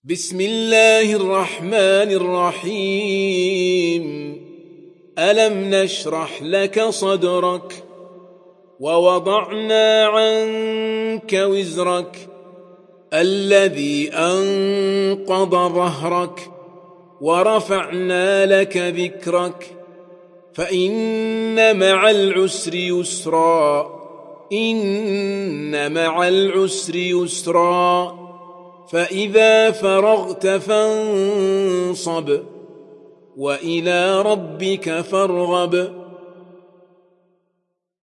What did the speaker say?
بسم الله الرحمن الرحيم ألم نشرح لك صدرك ووضعنا عنك وزرك الذي أنقض ظهرك ورفعنا لك ذكرك فإن مع العسر يسرا إن مع العسر يسرا فإذا فرغت فانصب وإلى ربك فارغب